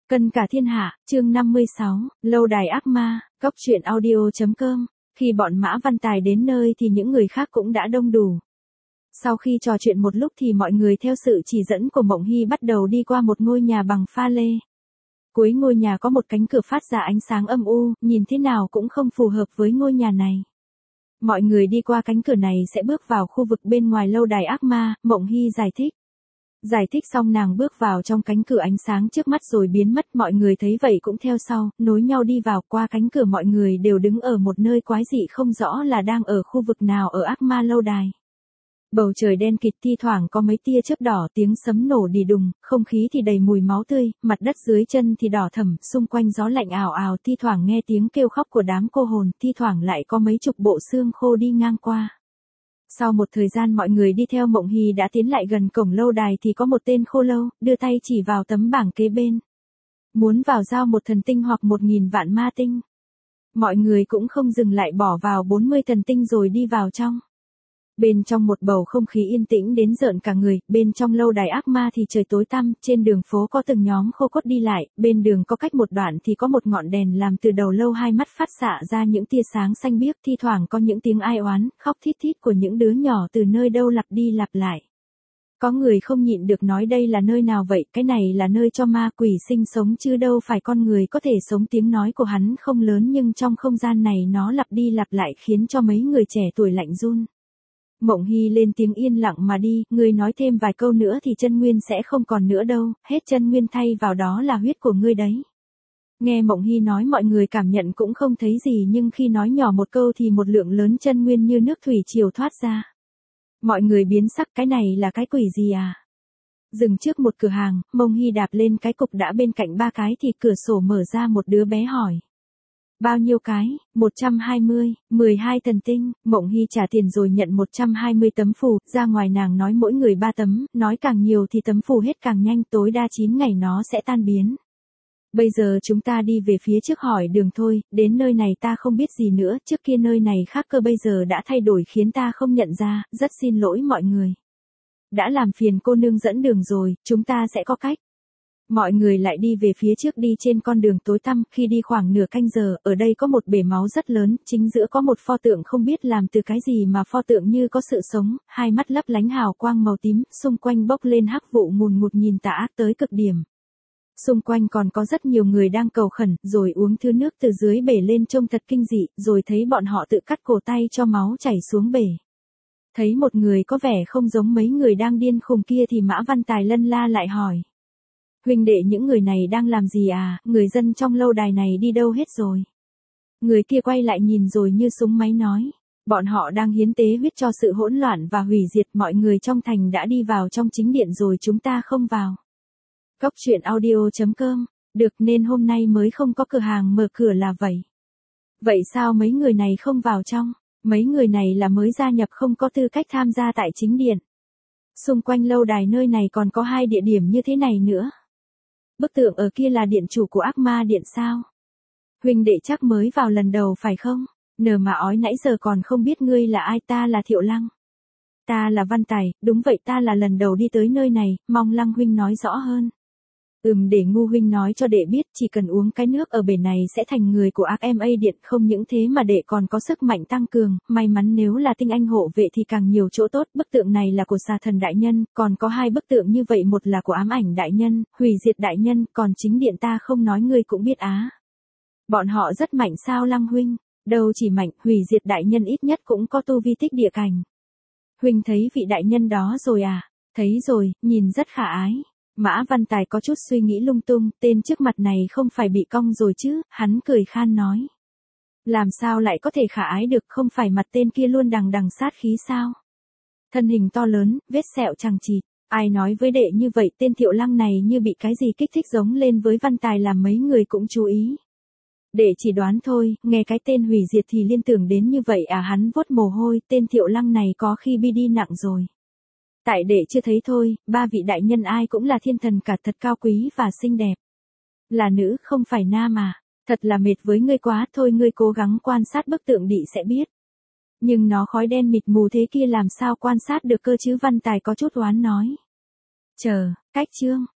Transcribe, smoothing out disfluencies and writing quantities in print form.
Cân cả thiên hạ, chương 56, lâu đài ác ma, cốc truyện audio.com. Khi bọn Mã Văn Tài đến nơi thì những người khác cũng đã đông đủ. Sau khi trò chuyện một lúc thì mọi người theo sự chỉ dẫn của Mộng Hy bắt đầu đi qua một ngôi nhà bằng pha lê. Cuối ngôi nhà có một cánh cửa phát ra ánh sáng âm u, nhìn thế nào cũng không phù hợp với ngôi nhà này. Mọi người đi qua cánh cửa này sẽ bước vào khu vực bên ngoài lâu đài ác ma, Mộng Hy giải thích. Giải thích xong nàng bước vào trong cánh cửa, ánh sáng trước mắt rồi biến mất, mọi người thấy vậy cũng theo sau, nối nhau đi vào. Qua cánh cửa mọi người đều đứng ở một nơi quái dị không rõ là đang ở khu vực nào ở ác ma lâu đài. Bầu trời đen kịt, thi thoảng có mấy tia chớp đỏ, tiếng sấm nổ đì đùng, không khí thì đầy mùi máu tươi, mặt đất dưới chân thì đỏ thẫm, xung quanh gió lạnh ào ào, thi thoảng nghe tiếng kêu khóc của đám cô hồn, thi thoảng lại có mấy chục bộ xương khô đi ngang qua. Sau một thời gian mọi người đi theo Mộng Hy đã tiến lại gần cổng lâu đài thì có một tên khô lâu, đưa tay chỉ vào tấm bảng kế bên. Muốn vào giao 1 thần tinh hoặc 1000 vạn ma tinh. Mọi người cũng không dừng lại, bỏ vào 40 thần tinh rồi đi vào trong. Bên trong một bầu không khí yên tĩnh đến rợn cả người, bên trong lâu đài ác ma thì trời tối tăm, trên đường phố có từng nhóm khô cốt đi lại, bên đường có cách một đoạn thì có một ngọn đèn làm từ đầu lâu, hai mắt phát xạ ra những tia sáng xanh biếc, thi thoảng có những tiếng ai oán, khóc thít thít của những đứa nhỏ từ nơi đâu lặp đi lặp lại. Có người không nhịn được nói đây là nơi nào vậy, cái này là nơi cho ma quỷ sinh sống chứ đâu phải con người có thể sống. Tiếng nói của hắn không lớn nhưng trong không gian này nó lặp đi lặp lại khiến cho mấy người trẻ tuổi lạnh run. Mộng Hy lên tiếng yên lặng mà đi, ngươi nói thêm vài câu nữa thì chân nguyên sẽ không còn nữa đâu, hết chân nguyên thay vào đó là huyết của ngươi đấy. Nghe Mộng Hy nói mọi người cảm nhận cũng không thấy gì, nhưng khi nói nhỏ một câu thì một lượng lớn chân nguyên như nước thủy triều thoát ra. Mọi người biến sắc, cái này là cái quỷ gì à? Dừng trước một cửa hàng, Mộng Hy đạp lên cái cục đã bên cạnh 3 cái thì cửa sổ mở ra, một đứa bé hỏi. Bao nhiêu cái? 120, 12 thần tinh. Mộng Hy trả tiền rồi nhận 120 tấm phù, ra ngoài nàng nói mỗi người 3 tấm, nói càng nhiều thì tấm phù hết càng nhanh, tối đa 9 ngày nó sẽ tan biến. Bây giờ chúng ta đi về phía trước hỏi đường thôi, đến nơi này ta không biết gì nữa, trước kia nơi này khác cơ, bây giờ đã thay đổi khiến ta không nhận ra, rất xin lỗi mọi người. Đã làm phiền cô nương dẫn đường rồi, chúng ta sẽ có cách. Mọi người lại đi về phía trước, đi trên con đường tối tăm, khi đi khoảng nửa canh giờ, ở đây có một bể máu rất lớn, chính giữa có một pho tượng không biết làm từ cái gì mà pho tượng như có sự sống, hai mắt lấp lánh hào quang màu tím, xung quanh bốc lên hắc vụ ngùn ngụt nhìn tà ác tới cực điểm. Xung quanh còn có rất nhiều người đang cầu khẩn, rồi uống thứ nước từ dưới bể lên trông thật kinh dị, rồi thấy bọn họ tự cắt cổ tay cho máu chảy xuống bể. Thấy một người có vẻ không giống mấy người đang điên khùng kia thì Mã Văn Tài lân la lại hỏi. Huynh đệ, những người này đang làm gì à, người dân trong lâu đài này đi đâu hết rồi? Người kia quay lại nhìn rồi như súng máy nói. Bọn họ đang hiến tế huyết cho sự hỗn loạn và hủy diệt, mọi người trong thành đã đi vào trong chính điện rồi, chúng ta không vào. Cốc truyện audio.com, được, nên hôm nay mới không có cửa hàng mở cửa là vậy. Vậy sao mấy người này không vào trong? Mấy người này là mới gia nhập, không có tư cách tham gia tại chính điện. Xung quanh lâu đài nơi này còn có 2 địa điểm như thế này nữa. Bức tượng ở kia là điện chủ của ác ma điện sao? Huynh đệ chắc mới vào lần đầu phải không? Nờ mà ói, nãy giờ còn không biết ngươi là ai. Ta là Thiệu Lăng. Ta là Văn Tài, đúng vậy, ta là lần đầu đi tới nơi này, mong Lăng huynh nói rõ hơn. Để ngu huynh nói cho đệ biết, chỉ cần uống cái nước ở bể này sẽ thành người của ác ma điện, không những thế mà đệ còn có sức mạnh tăng cường, may mắn nếu là tinh anh hộ vệ thì càng nhiều chỗ tốt. Bức tượng này là của xà thần đại nhân, còn có 2 bức tượng như vậy, một là của ám ảnh đại nhân, hủy diệt đại nhân, còn chính điện ta không nói ngươi cũng biết á. Bọn họ rất mạnh sao Lăng huynh? Đâu chỉ mạnh, hủy diệt đại nhân ít nhất cũng có tu vi tích địa cảnh. Huynh thấy vị đại nhân đó rồi à? Thấy rồi, nhìn rất khả ái. Mã Văn Tài có chút suy nghĩ lung tung, tên trước mặt này không phải bị cong rồi chứ, hắn cười khan nói. Làm sao lại có thể khả ái được, không phải mặt tên kia luôn đằng đằng sát khí sao? Thân hình to lớn, vết sẹo chằng chịt, ai nói với đệ như vậy? Tên Thiệu Lăng này như bị cái gì kích thích giống lên với Văn Tài làm mấy người cũng chú ý. Đệ chỉ đoán thôi, nghe cái tên hủy diệt thì liên tưởng đến như vậy à? Hắn vuốt mồ hôi, tên Thiệu Lăng này có khi bi đi nặng rồi. Tại đệ chưa thấy thôi, 3 vị đại nhân ai cũng là thiên thần cả, thật cao quý và xinh đẹp. Là nữ không phải nam à? Thật là mệt với ngươi quá, thôi ngươi cố gắng quan sát bức tượng đi sẽ biết. Nhưng nó khói đen mịt mù thế kia làm sao quan sát được cơ chứ? Văn Tài có chút oán nói. Chờ, cách chương.